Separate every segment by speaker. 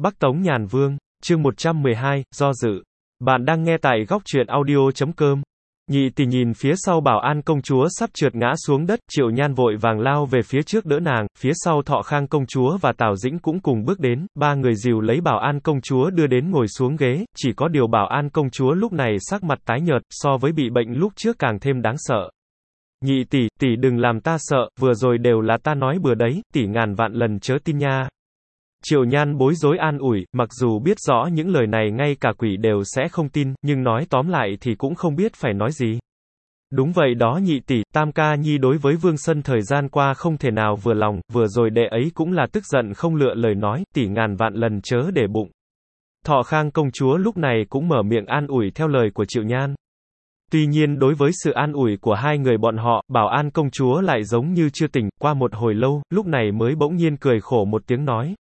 Speaker 1: Bắc Tống Nhàn Vương, chương 112, do dự. Bạn đang nghe tại góc truyện audio.com. Nhị tỷ nhìn phía sau Bảo An công chúa sắp trượt ngã xuống đất, Triệu Nhan vội vàng lao về phía trước đỡ nàng, phía sau Thọ Khang công chúa và Tào Dĩnh cũng cùng bước đến, ba người dìu lấy Bảo An công chúa đưa đến ngồi xuống ghế, chỉ có điều Bảo An công chúa lúc này sắc mặt tái nhợt, so với bị bệnh lúc trước càng thêm đáng sợ. Nhị tỷ, tỷ đừng làm ta sợ, vừa rồi đều là ta nói bừa đấy, tỷ ngàn vạn lần chớ tin nha. Triệu Nhan bối rối an ủi, mặc dù biết rõ những lời này ngay cả quỷ đều sẽ không tin, nhưng nói tóm lại thì cũng không biết phải nói gì. Đúng vậy đó nhị tỷ, Tam ca nhi đối với Vương Sân thời gian qua không thể nào vừa lòng, vừa rồi đệ ấy cũng là tức giận không lựa lời nói, tỷ ngàn vạn lần chớ để bụng. Thọ Khang công chúa lúc này cũng mở miệng an ủi theo lời của Triệu Nhan. Tuy nhiên đối với sự an ủi của hai người bọn họ, Bảo An công chúa lại giống như chưa tỉnh, qua một hồi lâu, lúc này mới bỗng nhiên cười khổ một tiếng nói.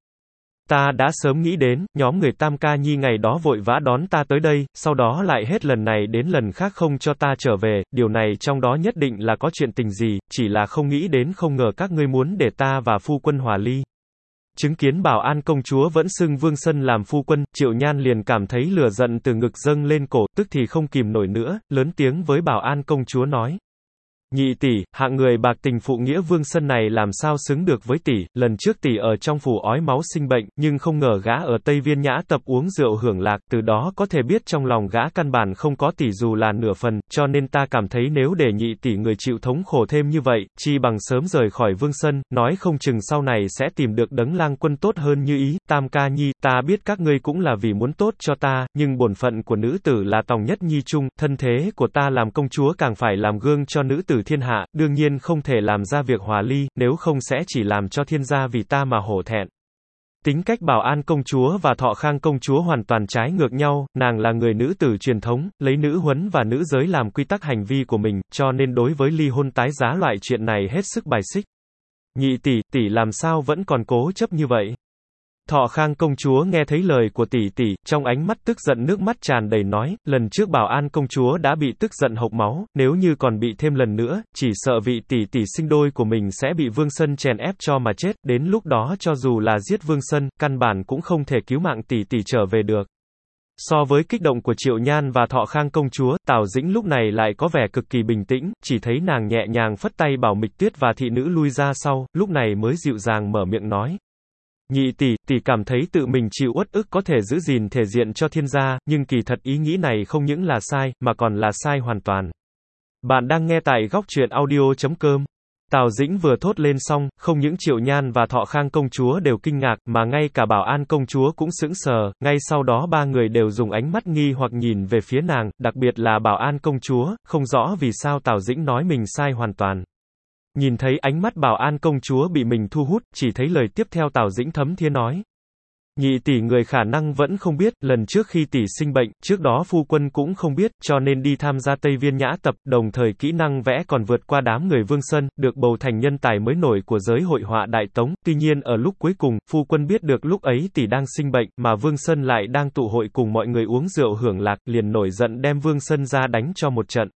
Speaker 1: Ta đã sớm nghĩ đến, nhóm người Tam ca nhi ngày đó vội vã đón ta tới đây, sau đó lại hết lần này đến lần khác không cho ta trở về, điều này trong đó nhất định là có chuyện tình gì, chỉ là không nghĩ đến không ngờ các ngươi muốn để ta và phu quân hòa ly. Chứng kiến Bảo An công chúa vẫn xưng Vương Sân làm phu quân, Triệu Nhan liền cảm thấy lửa giận từ ngực dâng lên cổ, tức thì không kìm nổi nữa, lớn tiếng với Bảo An công chúa nói. Nhị tỷ, hạng người bạc tình phụ nghĩa Vương Sân này làm sao xứng được với tỷ, lần trước tỷ ở trong phủ ói máu sinh bệnh, nhưng không ngờ gã ở Tây Viên Nhã tập uống rượu hưởng lạc, từ đó có thể biết trong lòng gã căn bản không có tỷ dù là nửa phần, cho nên ta cảm thấy nếu để nhị tỷ người chịu thống khổ thêm như vậy, chi bằng sớm rời khỏi Vương Sân, nói không chừng sau này sẽ tìm được đấng lang quân tốt hơn như ý. Tam ca nhi, ta biết các ngươi cũng là vì muốn tốt cho ta, nhưng bổn phận của nữ tử là tòng nhất nhi trung, thân thế của ta làm công chúa càng phải làm gương cho nữ tử thiên hạ, đương nhiên không thể làm ra việc hòa ly, nếu không sẽ chỉ làm cho thiên gia vì ta mà hổ thẹn. Tính cách Bảo An công chúa và Thọ Khang công chúa hoàn toàn trái ngược nhau, nàng là người nữ tử truyền thống, lấy nữ huấn và nữ giới làm quy tắc hành vi của mình, cho nên đối với ly hôn tái giá loại chuyện này hết sức bài xích. Nhị tỷ, tỷ làm sao vẫn còn cố chấp như vậy? Thọ Khang công chúa nghe thấy lời của tỷ tỷ, trong ánh mắt tức giận nước mắt tràn đầy nói, lần trước Bảo An công chúa đã bị tức giận hộc máu, nếu như còn bị thêm lần nữa, chỉ sợ vị tỷ tỷ sinh đôi của mình sẽ bị Vương Sân chèn ép cho mà chết, đến lúc đó cho dù là giết Vương Sân, căn bản cũng không thể cứu mạng tỷ tỷ trở về được. So với kích động của Triệu Nhan và Thọ Khang công chúa, Tào Dĩnh lúc này lại có vẻ cực kỳ bình tĩnh, chỉ thấy nàng nhẹ nhàng phất tay bảo Mịch Tuyết và thị nữ lui ra sau, lúc này mới dịu dàng mở miệng nói. Nhị tỷ, tỷ cảm thấy tự mình chịu uất ức có thể giữ gìn thể diện cho thiên gia, nhưng kỳ thật ý nghĩ này không những là sai, mà còn là sai hoàn toàn. Bạn đang nghe tại góc truyện audio.com. Tào Dĩnh vừa thốt lên xong, không những Triệu Nhan và Thọ Khang công chúa đều kinh ngạc, mà ngay cả Bảo An công chúa cũng sững sờ, ngay sau đó ba người đều dùng ánh mắt nghi hoặc nhìn về phía nàng, đặc biệt là Bảo An công chúa, không rõ vì sao Tào Dĩnh nói mình sai hoàn toàn. Nhìn thấy ánh mắt Bảo An công chúa bị mình thu hút, chỉ thấy lời tiếp theo Tào Dĩnh thấm thía nói. Nhị tỷ người khả năng vẫn không biết, lần trước khi tỷ sinh bệnh, trước đó phu quân cũng không biết, cho nên đi tham gia Tây Viên Nhã tập, đồng thời kỹ năng vẽ còn vượt qua đám người Vương Sân, được bầu thành nhân tài mới nổi của giới hội họa Đại Tống, tuy nhiên ở lúc cuối cùng, phu quân biết được lúc ấy tỷ đang sinh bệnh, mà Vương Sân lại đang tụ hội cùng mọi người uống rượu hưởng lạc, liền nổi giận đem Vương Sân ra đánh cho một trận.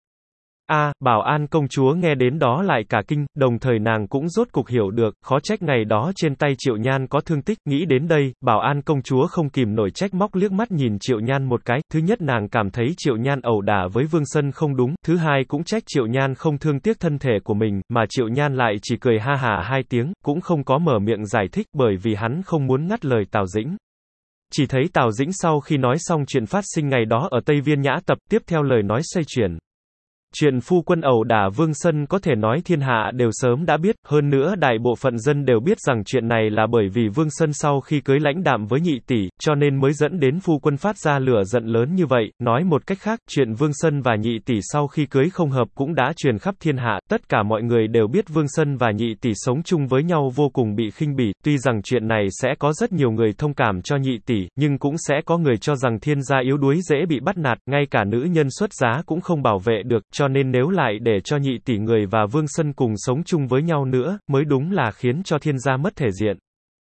Speaker 1: Bảo An công chúa nghe đến đó lại cả kinh, đồng thời nàng cũng rốt cục hiểu được, khó trách ngày đó trên tay Triệu Nhan có thương tích, nghĩ đến đây, Bảo An công chúa không kìm nổi trách móc liếc mắt nhìn Triệu Nhan một cái, thứ nhất nàng cảm thấy Triệu Nhan ẩu đả với Vương Sân không đúng, thứ hai cũng trách Triệu Nhan không thương tiếc thân thể của mình, mà Triệu Nhan lại chỉ cười ha hả hai tiếng, cũng không có mở miệng giải thích bởi vì hắn không muốn ngắt lời Tào Dĩnh. Chỉ thấy Tào Dĩnh sau khi nói xong chuyện phát sinh ngày đó ở Tây Viên Nhã tập, tiếp theo lời nói xoay chuyển. Chuyện phu quân ẩu đả Vương Sân có thể nói thiên hạ đều sớm đã biết, hơn nữa đại bộ phận dân đều biết rằng chuyện này là bởi vì Vương Sân sau khi cưới lãnh đạm với nhị tỷ, cho nên mới dẫn đến phu quân phát ra lửa giận lớn như vậy, nói một cách khác, chuyện Vương Sân và nhị tỷ sau khi cưới không hợp cũng đã truyền khắp thiên hạ, tất cả mọi người đều biết Vương Sân và nhị tỷ sống chung với nhau vô cùng bị khinh bỉ, tuy rằng chuyện này sẽ có rất nhiều người thông cảm cho nhị tỷ, nhưng cũng sẽ có người cho rằng thiên gia yếu đuối dễ bị bắt nạt, ngay cả nữ nhân xuất giá cũng không bảo vệ được, cho nên nếu lại để cho nhị tỷ người và Vương Sân cùng sống chung với nhau nữa, mới đúng là khiến cho thiên gia mất thể diện.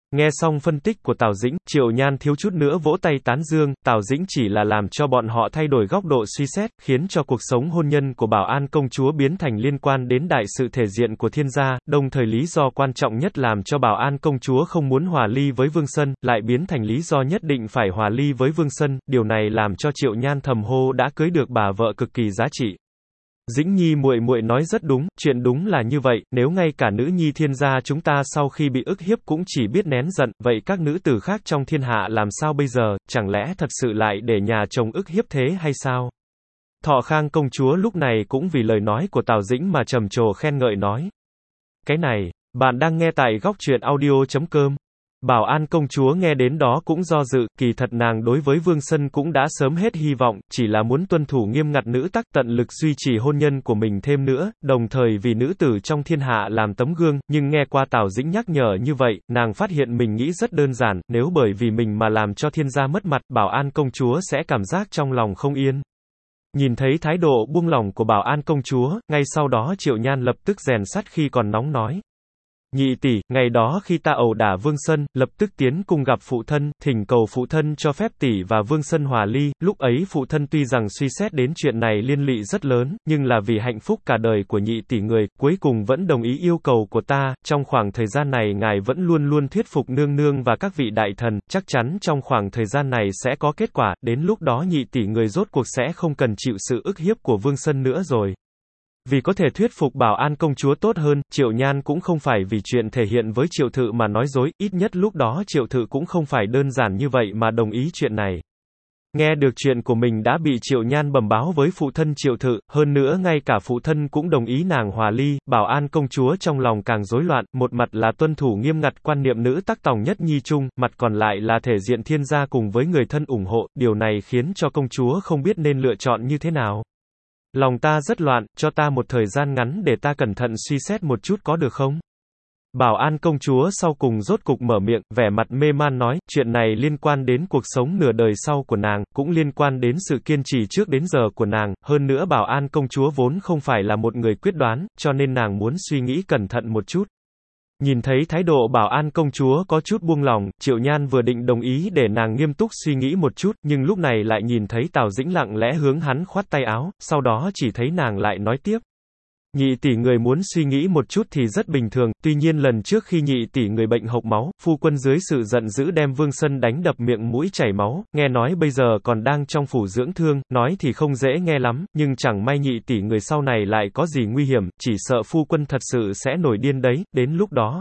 Speaker 1: Nghe xong phân tích của Tào Dĩnh, Triệu Nhan thiếu chút nữa vỗ tay tán dương, Tào Dĩnh chỉ là làm cho bọn họ thay đổi góc độ suy xét, khiến cho cuộc sống hôn nhân của Bảo An công chúa biến thành liên quan đến đại sự thể diện của thiên gia, đồng thời lý do quan trọng nhất làm cho Bảo An công chúa không muốn hòa ly với Vương Sân, lại biến thành lý do nhất định phải hòa ly với Vương Sân, điều này làm cho Triệu Nhan thầm hô đã cưới được bà vợ cực kỳ giá trị. Dĩnh Nhi muội muội nói rất đúng, chuyện đúng là như vậy, nếu ngay cả nữ nhi thiên gia chúng ta sau khi bị ức hiếp cũng chỉ biết nén giận, vậy các nữ tử khác trong thiên hạ làm sao bây giờ, chẳng lẽ thật sự lại để nhà chồng ức hiếp thế hay sao? Thọ Khang công chúa lúc này cũng vì lời nói của Tào Dĩnh mà trầm trồ khen ngợi nói. Cái này, bạn đang nghe tại góc truyện audio.com. Bảo An công chúa nghe đến đó cũng do dự, kỳ thật nàng đối với Vương Sân cũng đã sớm hết hy vọng, chỉ là muốn tuân thủ nghiêm ngặt nữ tắc tận lực duy trì hôn nhân của mình thêm nữa, đồng thời vì nữ tử trong thiên hạ làm tấm gương, nhưng nghe qua Tào Dĩnh nhắc nhở như vậy, nàng phát hiện mình nghĩ rất đơn giản, nếu bởi vì mình mà làm cho thiên gia mất mặt, Bảo An công chúa sẽ cảm giác trong lòng không yên. Nhìn thấy thái độ buông lỏng của Bảo An công chúa, ngay sau đó Triệu Nhan lập tức rèn sắt khi còn nóng nói. Nhị tỷ, ngày đó khi ta ẩu đả Vương Sân, lập tức tiến cung gặp phụ thân, thỉnh cầu phụ thân cho phép tỷ và Vương Sân hòa ly, lúc ấy phụ thân tuy rằng suy xét đến chuyện này liên lụy rất lớn, nhưng là vì hạnh phúc cả đời của nhị tỷ người, cuối cùng vẫn đồng ý yêu cầu của ta, trong khoảng thời gian này ngài vẫn luôn luôn thuyết phục nương nương và các vị đại thần, chắc chắn trong khoảng thời gian này sẽ có kết quả, đến lúc đó nhị tỷ người rốt cuộc sẽ không cần chịu sự ức hiếp của Vương Sân nữa rồi. Vì có thể thuyết phục Bảo An công chúa tốt hơn, Triệu Nhan cũng không phải vì chuyện thể hiện với Triệu Thự mà nói dối, ít nhất lúc đó Triệu Thự cũng không phải đơn giản như vậy mà đồng ý chuyện này. Nghe được chuyện của mình đã bị Triệu Nhan bẩm báo với phụ thân Triệu Thự, hơn nữa ngay cả phụ thân cũng đồng ý nàng hòa ly, Bảo An công chúa trong lòng càng rối loạn, một mặt là tuân thủ nghiêm ngặt quan niệm nữ tắc tòng nhất nhi chung, mặt còn lại là thể diện thiên gia cùng với người thân ủng hộ, điều này khiến cho công chúa không biết nên lựa chọn như thế nào. Lòng ta rất loạn, cho ta một thời gian ngắn để ta cẩn thận suy xét một chút có được không? Bảo An công chúa sau cùng rốt cục mở miệng, vẻ mặt mê man nói, chuyện này liên quan đến cuộc sống nửa đời sau của nàng, cũng liên quan đến sự kiên trì trước đến giờ của nàng, hơn nữa Bảo An công chúa vốn không phải là một người quyết đoán, cho nên nàng muốn suy nghĩ cẩn thận một chút. Nhìn thấy thái độ Bảo An công chúa có chút buông lỏng, Triệu Nhan vừa định đồng ý để nàng nghiêm túc suy nghĩ một chút, nhưng lúc này lại nhìn thấy Tào Dĩnh lặng lẽ hướng hắn khoát tay áo, sau đó chỉ thấy nàng lại nói tiếp. Nhị tỷ người muốn suy nghĩ một chút thì rất bình thường, tuy nhiên lần trước khi nhị tỷ người bệnh hộc máu, phu quân dưới sự giận dữ đem Vương Sân đánh đập miệng mũi chảy máu, nghe nói bây giờ còn đang trong phủ dưỡng thương, nói thì không dễ nghe lắm, nhưng chẳng may nhị tỷ người sau này lại có gì nguy hiểm, chỉ sợ phu quân thật sự sẽ nổi điên đấy, đến lúc đó.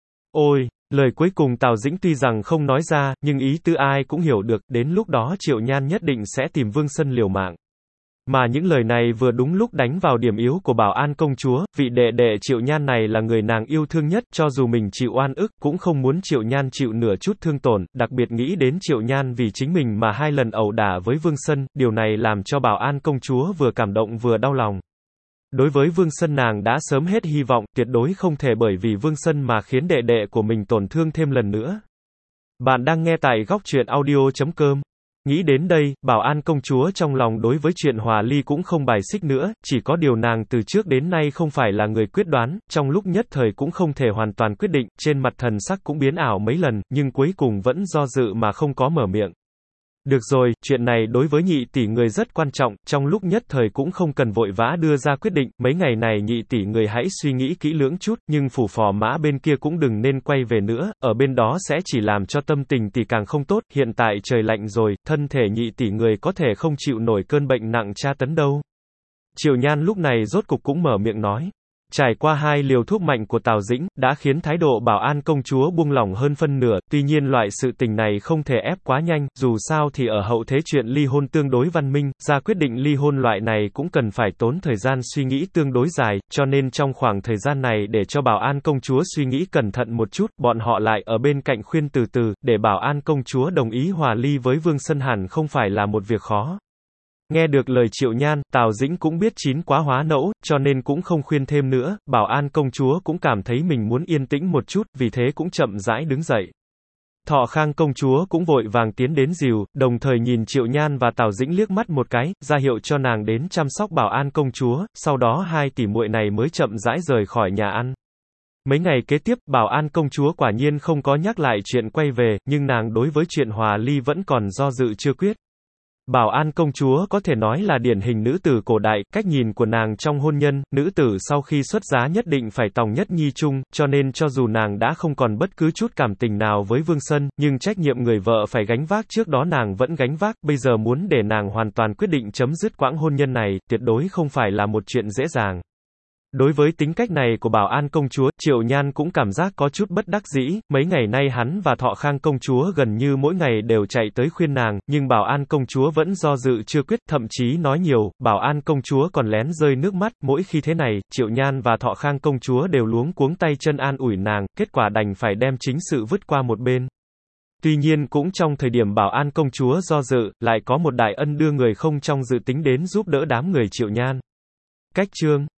Speaker 1: Ôi, lời cuối cùng Tào Dĩnh tuy rằng không nói ra, nhưng ý tứ ai cũng hiểu được, đến lúc đó Triệu Nhan nhất định sẽ tìm Vương Sân liều mạng. Mà những lời này vừa đúng lúc đánh vào điểm yếu của Bảo An công chúa, vị đệ đệ Triệu Nhan này là người nàng yêu thương nhất, cho dù mình chịu oan ức, cũng không muốn Triệu Nhan chịu nửa chút thương tổn, đặc biệt nghĩ đến Triệu Nhan vì chính mình mà 2 lần ẩu đả với Vương Sân, điều này làm cho Bảo An công chúa vừa cảm động vừa đau lòng. Đối với Vương Sân nàng đã sớm hết hy vọng, tuyệt đối không thể bởi vì Vương Sân mà khiến đệ đệ của mình tổn thương thêm lần nữa. Bạn đang nghe tại góc truyện audio.com. Nghĩ đến đây, Bảo An công chúa trong lòng đối với chuyện hòa ly cũng không bài xích nữa, chỉ có điều nàng từ trước đến nay không phải là người quyết đoán, trong lúc nhất thời cũng không thể hoàn toàn quyết định, trên mặt thần sắc cũng biến ảo mấy lần, nhưng cuối cùng vẫn do dự mà không có mở miệng. Được rồi, chuyện này đối với nhị tỷ người rất quan trọng, trong lúc nhất thời cũng không cần vội vã đưa ra quyết định, mấy ngày này nhị tỷ người hãy suy nghĩ kỹ lưỡng chút, nhưng phủ phò mã bên kia cũng đừng nên quay về nữa, ở bên đó sẽ chỉ làm cho tâm tình tỷ càng không tốt, hiện tại trời lạnh rồi, thân thể nhị tỷ người có thể không chịu nổi cơn bệnh nặng tra tấn đâu. Triệu Nhan lúc này rốt cục cũng mở miệng nói. Trải qua 2 liều thuốc mạnh của Tào Dĩnh, đã khiến thái độ Bảo An công chúa buông lỏng hơn phân nửa, tuy nhiên loại sự tình này không thể ép quá nhanh, dù sao thì ở hậu thế chuyện ly hôn tương đối văn minh, ra quyết định ly hôn loại này cũng cần phải tốn thời gian suy nghĩ tương đối dài, cho nên trong khoảng thời gian này để cho Bảo An công chúa suy nghĩ cẩn thận một chút, bọn họ lại ở bên cạnh khuyên từ từ, để Bảo An công chúa đồng ý hòa ly với Vương Sân hẳn không phải là một việc khó. Nghe được lời Triệu Nhan, Tào Dĩnh cũng biết chín quá hóa nẫu, cho nên cũng không khuyên thêm nữa, Bảo An công chúa cũng cảm thấy mình muốn yên tĩnh một chút, vì thế cũng chậm rãi đứng dậy. Thọ Khang công chúa cũng vội vàng tiến đến dìu, đồng thời nhìn Triệu Nhan và Tào Dĩnh liếc mắt một cái, ra hiệu cho nàng đến chăm sóc Bảo An công chúa, sau đó 2 tỷ muội này mới chậm rãi rời khỏi nhà ăn. Mấy ngày kế tiếp, Bảo An công chúa quả nhiên không có nhắc lại chuyện quay về, nhưng nàng đối với chuyện hòa ly vẫn còn do dự chưa quyết. Bảo An công chúa có thể nói là điển hình nữ tử cổ đại, cách nhìn của nàng trong hôn nhân, nữ tử sau khi xuất giá nhất định phải tòng nhất nhi chung, cho nên cho dù nàng đã không còn bất cứ chút cảm tình nào với Vương Sân, nhưng trách nhiệm người vợ phải gánh vác trước đó nàng vẫn gánh vác, bây giờ muốn để nàng hoàn toàn quyết định chấm dứt quãng hôn nhân này, tuyệt đối không phải là một chuyện dễ dàng. Đối với tính cách này của Bảo An công chúa, Triệu Nhan cũng cảm giác có chút bất đắc dĩ, mấy ngày nay hắn và Thọ Khang công chúa gần như mỗi ngày đều chạy tới khuyên nàng, nhưng Bảo An công chúa vẫn do dự chưa quyết, thậm chí nói nhiều, Bảo An công chúa còn lén rơi nước mắt, mỗi khi thế này, Triệu Nhan và Thọ Khang công chúa đều luống cuống tay chân an ủi nàng, kết quả đành phải đem chính sự vứt qua một bên. Tuy nhiên cũng trong thời điểm Bảo An công chúa do dự, lại có một đại ân đưa người không trong dự tính đến giúp đỡ đám người Triệu Nhan. Cách chương